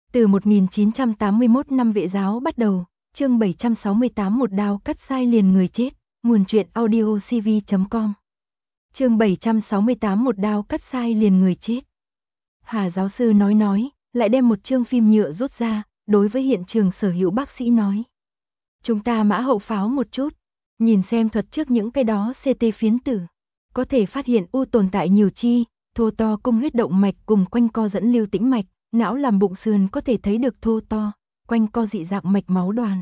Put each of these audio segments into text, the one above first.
Từ 1981 năm vệ giáo bắt đầu, chương 768 một đao cắt sai liền người chết, nguồn truyện audiocv.com. Chương 768 một đao cắt sai liền người chết. Hà giáo sư nói, lại đem một chương phim nhựa rút ra, đối với hiện trường sở hữu bác sĩ nói. Chúng ta mã hậu pháo một chút, nhìn xem thuật trước những cái đó CT phiến tử. Có thể phát hiện u tồn tại nhiều chi, thô to cung huyết động mạch cùng quanh co dẫn lưu tĩnh mạch, não làm bụng sườn có thể thấy được thô to, quanh co dị dạng mạch máu đoàn.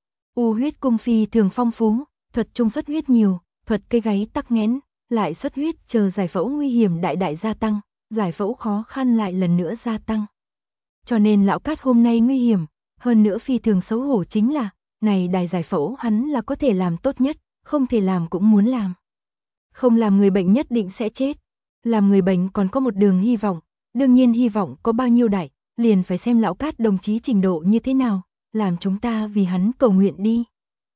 U huyết cung phi thường phong phú, thuật trung xuất huyết nhiều, thuật cây gáy tắc nghẽn, lại xuất huyết chờ giải phẫu nguy hiểm đại gia tăng, giải phẫu khó khăn lại lần nữa gia tăng. Cho nên lão Cát hôm nay nguy hiểm, hơn nữa phi thường xấu hổ chính là, này đài giải phẫu hắn là có thể làm tốt nhất, không thể làm cũng muốn làm. Không làm người bệnh nhất định sẽ chết, làm người bệnh còn có một đường hy vọng, đương nhiên hy vọng có bao nhiêu đại, liền phải xem lão Cát đồng chí trình độ như thế nào, làm chúng ta vì hắn cầu nguyện đi.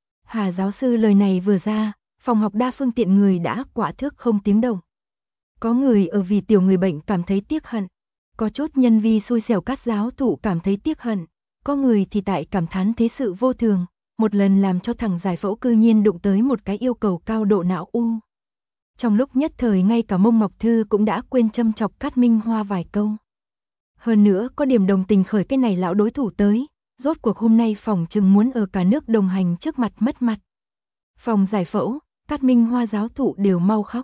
Hà giáo sư lời này vừa ra, phòng học đa phương tiện người đã quả thước không tiếng động. Có người ở vì tiểu người bệnh cảm thấy tiếc hận, có chút nhân vi xui xẻo Cát giáo thụ cảm thấy tiếc hận, có người thì tại cảm thán thế sự vô thường, một lần làm cho thằng giải phẫu cư nhiên đụng tới một cái yêu cầu cao độ não u. Trong lúc nhất thời ngay cả Mông Ngọc Thư cũng đã quên châm chọc Cát Minh Hoa vài câu. Hơn nữa có điểm đồng tình khởi cái này lão đối thủ tới, rốt cuộc hôm nay phòng chừng muốn ở cả nước đồng hành trước mặt mất mặt. Phòng giải phẫu, Cát Minh Hoa giáo thụ đều mau khóc.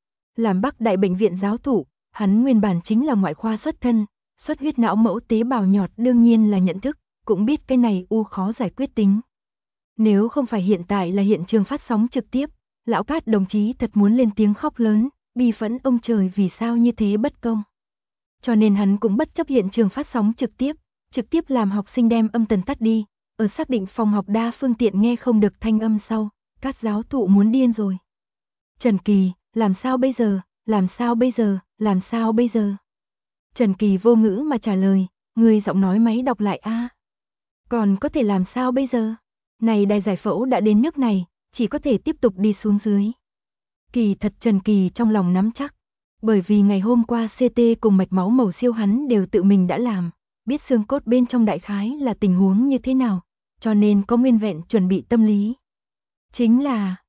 Làm Bắc Đại bệnh viện giáo thụ, hắn nguyên bản chính là ngoại khoa xuất thân, xuất huyết não mẫu tế bào nhọt đương nhiên là nhận thức, cũng biết cái này u khó giải quyết tính. Nếu không phải hiện tại là hiện trường phát sóng trực tiếp, lão Cát đồng chí thật muốn lên tiếng khóc lớn, bi phẫn ông trời vì sao như thế bất công. Cho nên hắn cũng bất chấp hiện trường phát sóng trực tiếp làm học sinh đem âm tần tắt đi, ở xác định phòng học đa phương tiện nghe không được thanh âm sau, Cát giáo thụ muốn điên rồi. Trần Kỳ, làm sao bây giờ, làm sao bây giờ, làm sao bây giờ? Trần Kỳ vô ngữ mà trả lời, người giọng nói máy đọc lại a. Còn có thể làm sao bây giờ? Này đài giải phẫu đã đến nước này, chỉ có thể tiếp tục đi xuống dưới. Kỳ thật Trần Kỳ trong lòng nắm chắc, bởi vì ngày hôm qua CT cùng mạch máu màu siêu hắn đều tự mình đã làm, biết xương cốt bên trong đại khái là tình huống như thế nào, cho nên có nguyên vẹn chuẩn bị tâm lý. Chính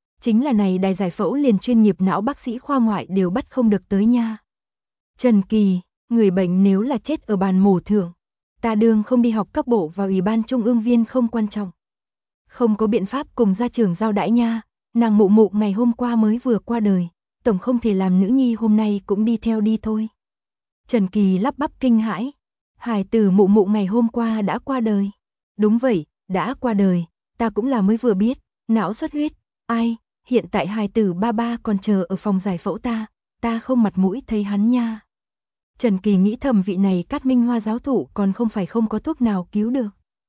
là này đài giải phẫu liền chuyên nghiệp não bác sĩ khoa ngoại đều bắt không được tới nha. Trần Kỳ, người bệnh nếu là chết ở bàn mổ thượng, ta đương không đi học các bộ vào Ủy ban Trung ương viên không quan trọng. Không có biện pháp cùng gia trưởng giao đãi nha, nàng mụ mụ ngày hôm qua mới vừa qua đời, tổng không thể làm nữ nhi hôm nay cũng đi theo đi thôi. Trần Kỳ lắp bắp kinh hãi, hài tử mụ mụ ngày hôm qua đã qua đời. Đúng vậy, đã qua đời, ta cũng là mới vừa biết, não xuất huyết, ai, hiện tại hài tử ba còn chờ ở phòng giải phẫu ta không mặt mũi thấy hắn nha. Trần Kỳ nghĩ thầm vị này Cát Minh Hoa giáo thụ còn không phải không có thuốc nào cứu được.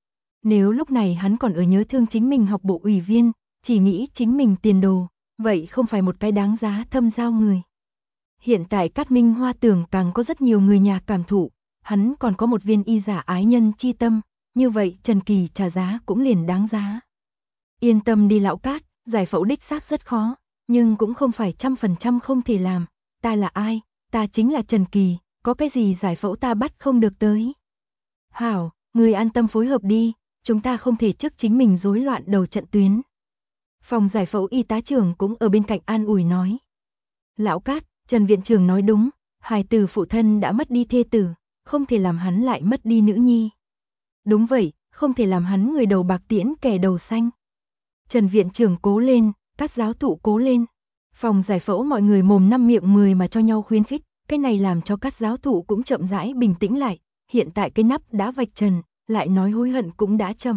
Nếu lúc này hắn còn ở nhớ thương chính mình học bộ ủy viên, chỉ nghĩ chính mình tiền đồ, vậy không phải một cái đáng giá thâm giao người. Hiện tại Cát Minh Hoa tưởng càng có rất nhiều người nhà cảm thụ, hắn còn có một viên y giả ái nhân chi tâm, như vậy Trần Kỳ trả giá cũng liền đáng giá. Yên tâm đi lão Cát, giải phẫu đích xác rất khó, nhưng cũng không phải 100% không thể làm, ta là ai, ta chính là Trần Kỳ, có cái gì giải phẫu ta bắt không được tới. Hảo, người an tâm phối hợp đi, chúng ta không thể trước chính mình rối loạn đầu trận tuyến. Phòng giải phẫu y tá trưởng cũng ở bên cạnh an ủi nói. Lão Cát, Trần viện trưởng nói đúng, hài tử phụ thân đã mất đi thê tử, không thể làm hắn lại mất đi nữ nhi. Đúng vậy, không thể làm hắn người đầu bạc tiễn kẻ đầu xanh. Trần viện trưởng cố lên, Cát giáo thụ cố lên. Phòng giải phẫu mọi người mồm năm miệng 10 mà cho nhau khuyến khích, cái này làm cho Cát giáo thụ cũng chậm rãi bình tĩnh lại, hiện tại cái nắp đã vạch trần, lại nói hối hận cũng đã chậm.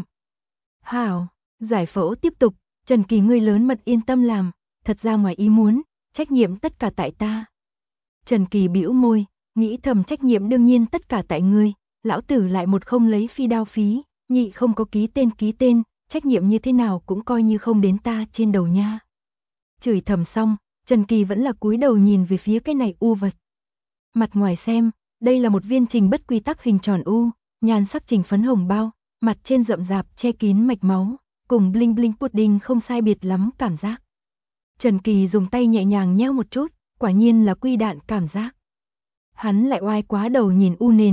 Hảo, giải phẫu tiếp tục, Trần Kỳ ngươi lớn mật yên tâm làm, thật ra ngoài ý muốn, trách nhiệm tất cả tại ta. Trần Kỳ bĩu môi, nghĩ thầm trách nhiệm đương nhiên tất cả tại ngươi, lão tử lại một không lấy phi đao phí, nhị không có ký tên, trách nhiệm như thế nào cũng coi như không đến ta trên đầu nha. Chửi thầm xong, Trần Kỳ vẫn là cúi đầu nhìn về phía cái này u vật. Mặt ngoài xem, đây là một viên trình bất quy tắc hình tròn u, nhan sắc trình phấn hồng bao, mặt trên rậm rạp che kín mạch máu, cùng bling bling pudding không sai biệt lắm cảm giác. Trần Kỳ dùng tay nhẹ nhàng nheo một chút, quả nhiên là quy đạn cảm giác. Hắn lại oai quá đầu nhìn u nền,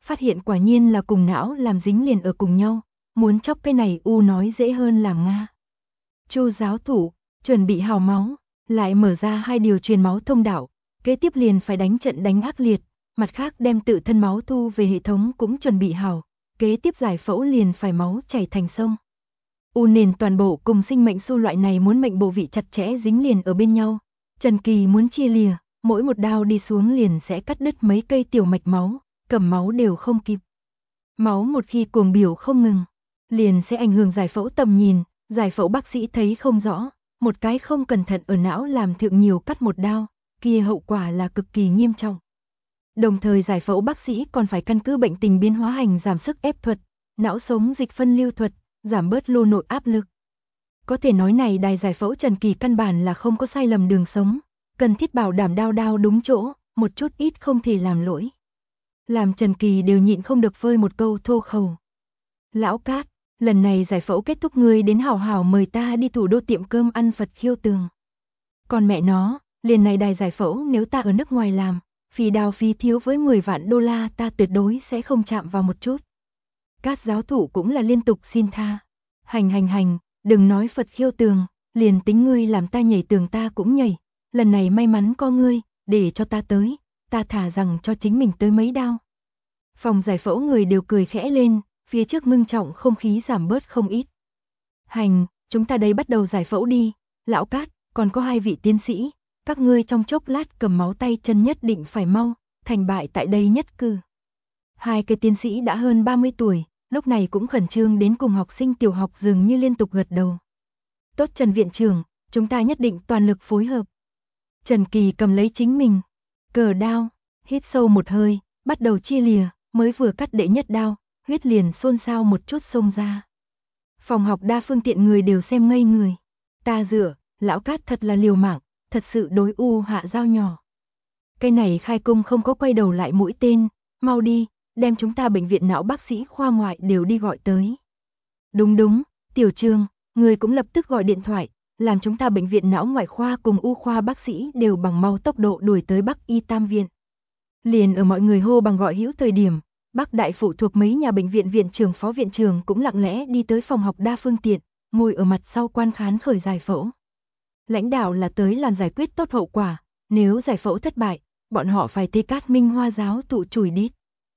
phát hiện quả nhiên là cùng não làm dính liền ở cùng nhau, muốn chóc cái này u nói dễ hơn làm nga. Chu giáo thủ, chuẩn bị hào máu, lại mở ra 2 điều truyền máu thông đạo, kế tiếp liền phải đánh trận đánh ác liệt, mặt khác đem tự thân máu thu về hệ thống cũng chuẩn bị hào, kế tiếp giải phẫu liền phải máu chảy thành sông. U nền toàn bộ cùng sinh mệnh xu loại này muốn mệnh bộ vị chặt chẽ dính liền ở bên nhau, Trần Kỳ muốn chia lìa, mỗi một đao đi xuống liền sẽ cắt đứt mấy cây tiểu mạch máu, cầm máu đều không kịp. Máu một khi cuồng biểu không ngừng, liền sẽ ảnh hưởng giải phẫu tầm nhìn, giải phẫu bác sĩ thấy không rõ, một cái không cẩn thận ở não làm thượng nhiều cắt một đao, kia hậu quả là cực kỳ nghiêm trọng. Đồng thời giải phẫu bác sĩ còn phải căn cứ bệnh tình biến hóa hành giảm sức ép thuật, não sống dịch phân lưu thuật, giảm bớt lô nội áp lực. Có thể nói này đài giải phẫu Trần Kỳ căn bản là không có sai lầm đường sống, cần thiết bảo đảm đao đao đúng chỗ, một chút ít không thể làm lỗi. Làm Trần Kỳ đều nhịn không được phơi một câu thô khẩu. Lão Cát, lần này giải phẫu kết thúc ngươi đến hảo hảo mời ta đi thủ đô tiệm cơm ăn Phật khiêu tường. Còn mẹ nó, liền này đài giải phẫu nếu ta ở nước ngoài làm, phí đào phí thiếu với 10 vạn đô la ta tuyệt đối sẽ không chạm vào một chút. Cát giáo thủ cũng là liên tục xin tha. Hành, đừng nói Phật khiêu tường, liền tính ngươi làm ta nhảy tường ta cũng nhảy, lần này may mắn có ngươi, để cho ta tới, ta thả rằng cho chính mình tới mấy đao. Phòng giải phẫu người đều cười khẽ lên, phía trước ngưng trọng không khí giảm bớt không ít. Hành, chúng ta đây bắt đầu giải phẫu đi, lão Cát, còn có 2 vị tiến sĩ, các ngươi trong chốc lát cầm máu tay chân nhất định phải mau, thành bại tại đây nhất cử. 2 cái tiến sĩ đã hơn 30 tuổi, lúc này cũng khẩn trương đến cùng học sinh tiểu học dường như liên tục gật đầu. Tốt Trần viện trưởng, chúng ta nhất định toàn lực phối hợp. Trần Kỳ cầm lấy chính mình, cờ đao, hít sâu một hơi, bắt đầu chia lìa, mới vừa cắt đệ nhất đao, huyết liền xôn xao một chút xông ra. Phòng học đa phương tiện người đều xem ngây người. Ta dựa, lão Cát thật là liều mạng, thật sự đối u hạ dao nhỏ. Cái này khai cung không có quay đầu lại mũi tên, mau đi, đem chúng ta bệnh viện não bác sĩ khoa ngoại đều đi gọi tới. Đúng, Tiểu Trương, người cũng lập tức gọi điện thoại, làm chúng ta bệnh viện não ngoại khoa cùng u khoa bác sĩ đều bằng mau tốc độ đuổi tới Bắc Y Tam viện. Liền ở mọi người hô bằng gọi hữu thời điểm, Bác đại phụ thuộc mấy nhà bệnh viện viện trưởng phó viện trưởng cũng lặng lẽ đi tới phòng học đa phương tiện, ngồi ở mặt sau quan khán khởi giải phẫu. Lãnh đạo là tới làm giải quyết tốt hậu quả, nếu giải phẫu thất bại, bọn họ phải thế Cát Minh Hoa giáo tụ chùi đít.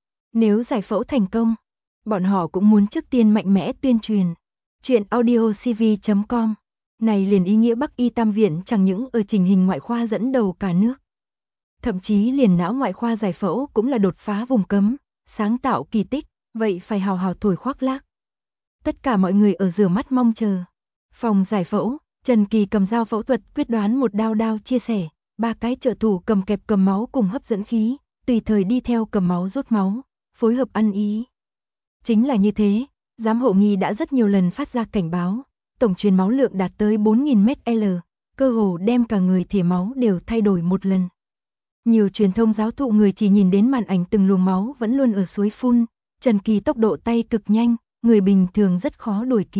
Nếu giải phẫu thành công, bọn họ cũng muốn trước tiên mạnh mẽ tuyên truyền. Chuyện audiocv.com này liền ý nghĩa Bắc Y Tam viện chẳng những ở trình hình ngoại khoa dẫn đầu cả nước. Thậm chí liền não ngoại khoa giải phẫu cũng là đột phá vùng cấm, sáng tạo kỳ tích, vậy phải hào hào thổi khoác lác. Tất cả mọi người ở rửa mắt mong chờ. Phòng giải phẫu, Trần Kỳ cầm dao phẫu thuật quyết đoán một đao chia sẻ, 3 cái trợ thủ cầm kẹp cầm máu cùng hấp dẫn khí, tùy thời đi theo cầm máu rút máu, phối hợp ăn ý. Chính là như thế, giám hộ nghi đã rất nhiều lần phát ra cảnh báo, tổng truyền máu lượng đạt tới 4.000 ml, cơ hồ đem cả người thể máu đều thay đổi một lần. Nhiều truyền thông giáo thụ người chỉ nhìn đến màn ảnh từng luồng máu vẫn luôn ở suối phun, Trần Kỳ tốc độ tay cực nhanh, người bình thường rất khó đuổi kịp.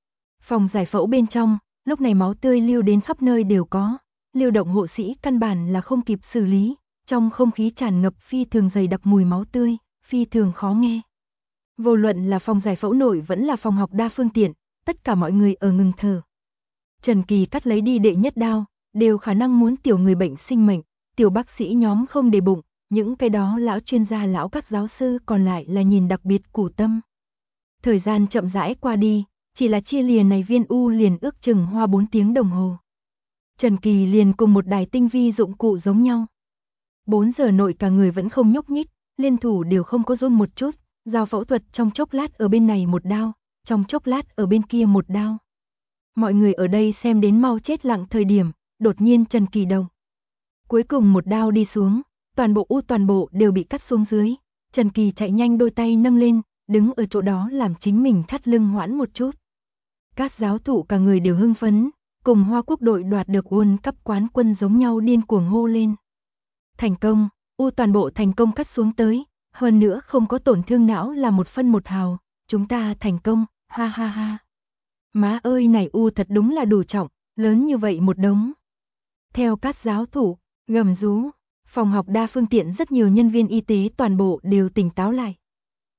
Phòng giải phẫu bên trong, lúc này máu tươi lưu đến khắp nơi đều có, lưu động hộ sĩ căn bản là không kịp xử lý, trong không khí tràn ngập phi thường dày đặc mùi máu tươi, phi thường khó nghe. Vô luận là phòng giải phẫu nội vẫn là phòng học đa phương tiện, tất cả mọi người ở ngừng thở. Trần Kỳ cắt lấy đi đệ nhất đao, đều khả năng muốn tiểu người bệnh sinh mệnh, tiểu bác sĩ nhóm không để bụng, những cái đó lão chuyên gia lão các giáo sư còn lại là nhìn đặc biệt củ tâm. Thời gian chậm rãi qua đi, chỉ là chia lìa này viên u liền ước chừng hoa 4 tiếng đồng hồ. Trần Kỳ liền cùng một đài tinh vi dụng cụ giống nhau. 4 giờ nội cả người vẫn không nhúc nhích, liên thủ đều không có run một chút, dao phẫu thuật trong chốc lát ở bên này một đao, trong chốc lát ở bên kia một đao. Mọi người ở đây xem đến mau chết lặng thời điểm, đột nhiên Trần Kỳ động. Cuối cùng một đao đi xuống, toàn bộ đều bị cắt xuống dưới, Trần Kỳ chạy nhanh đôi tay nâng lên, đứng ở chỗ đó làm chính mình thắt lưng hoãn một chút. Các giáo thụ cả người đều hưng phấn, cùng Hoa Quốc đội đoạt được World Cup quán quân giống nhau điên cuồng hô lên. Thành công, toàn bộ thành công cắt xuống tới, hơn nữa không có tổn thương não là 1 phân 1 hào, chúng ta thành công, ha ha ha. Má ơi này thật đúng là đủ trọng, lớn như vậy một đống. Theo các giáo thủ, gầm rú, phòng học đa phương tiện rất nhiều nhân viên y tế toàn bộ đều tỉnh táo lại.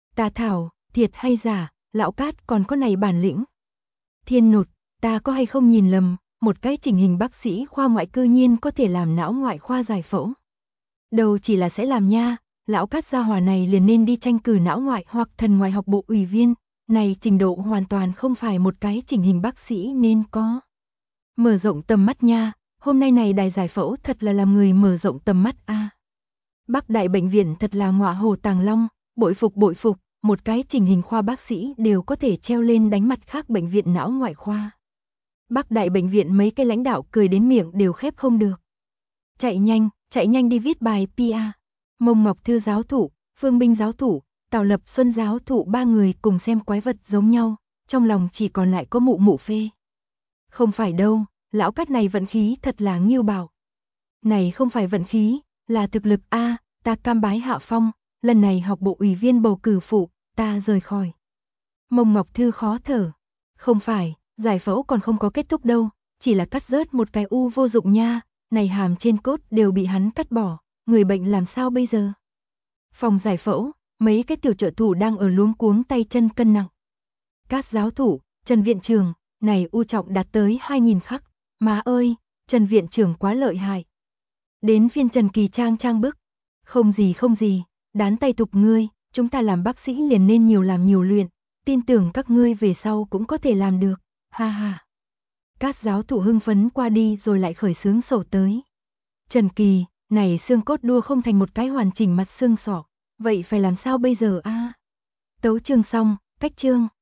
Ta thảo, thiệt hay giả, lão Cát còn có này bản lĩnh. Thiên Nột, ta có hay không nhìn lầm, một cái chỉnh hình bác sĩ khoa ngoại cư nhiên có thể làm não ngoại khoa giải phẫu. Đầu chỉ là sẽ làm nha, lão Cát gia hỏa này liền nên đi tranh cử não ngoại hoặc thần ngoại học bộ ủy viên, này trình độ hoàn toàn không phải một cái chỉnh hình bác sĩ nên có. Mở rộng tầm mắt nha, hôm nay này đài giải phẫu thật là làm người mở rộng tầm mắt a. Bắc Đại bệnh viện thật là ngọa hổ tàng long, bội phục, một cái chỉnh hình khoa bác sĩ đều có thể treo lên đánh mặt khác bệnh viện não ngoại khoa. Bắc Đại bệnh viện mấy cái lãnh đạo cười đến miệng đều khép không được. Chạy nhanh đi viết bài PR. Mông Ngọc Thư giáo thụ, Phương Binh giáo thụ, Tào Lập Xuân giáo thụ ba người cùng xem quái vật giống nhau, trong lòng chỉ còn lại có mụ phê. Không phải đâu, lão Cát này vận khí thật là nghiêu bảo. Này không phải vận khí, là thực lực a, ta cam bái hạ phong, lần này học bộ ủy viên bầu cử phụ, ta rời khỏi. Mông Ngọc Thư khó thở. Không phải, giải phẫu còn không có kết thúc đâu, chỉ là cắt rớt một cái u vô dụng nha, này hàm trên cốt đều bị hắn cắt bỏ, người bệnh làm sao bây giờ? Phòng giải phẫu, mấy cái tiểu trợ thủ đang ở luống cuống tay chân cân nặng. Cát giáo thủ, Trần viện trưởng, này u trọng đạt tới 2000 khắc, má ơi, Trần viện trưởng quá lợi hại. Đến phiên Trần Kỳ trang bức, không gì, đán tay tục ngươi, chúng ta làm bác sĩ liền nên nhiều làm nhiều luyện, tin tưởng các ngươi về sau cũng có thể làm được, ha ha. Cát giáo thủ hưng phấn qua đi rồi lại khởi xướng sổ tới. Trần Kỳ, này xương cốt đua không thành một cái hoàn chỉnh mặt xương sọ, vậy phải làm sao bây giờ a? Tấu chương xong, cách chương.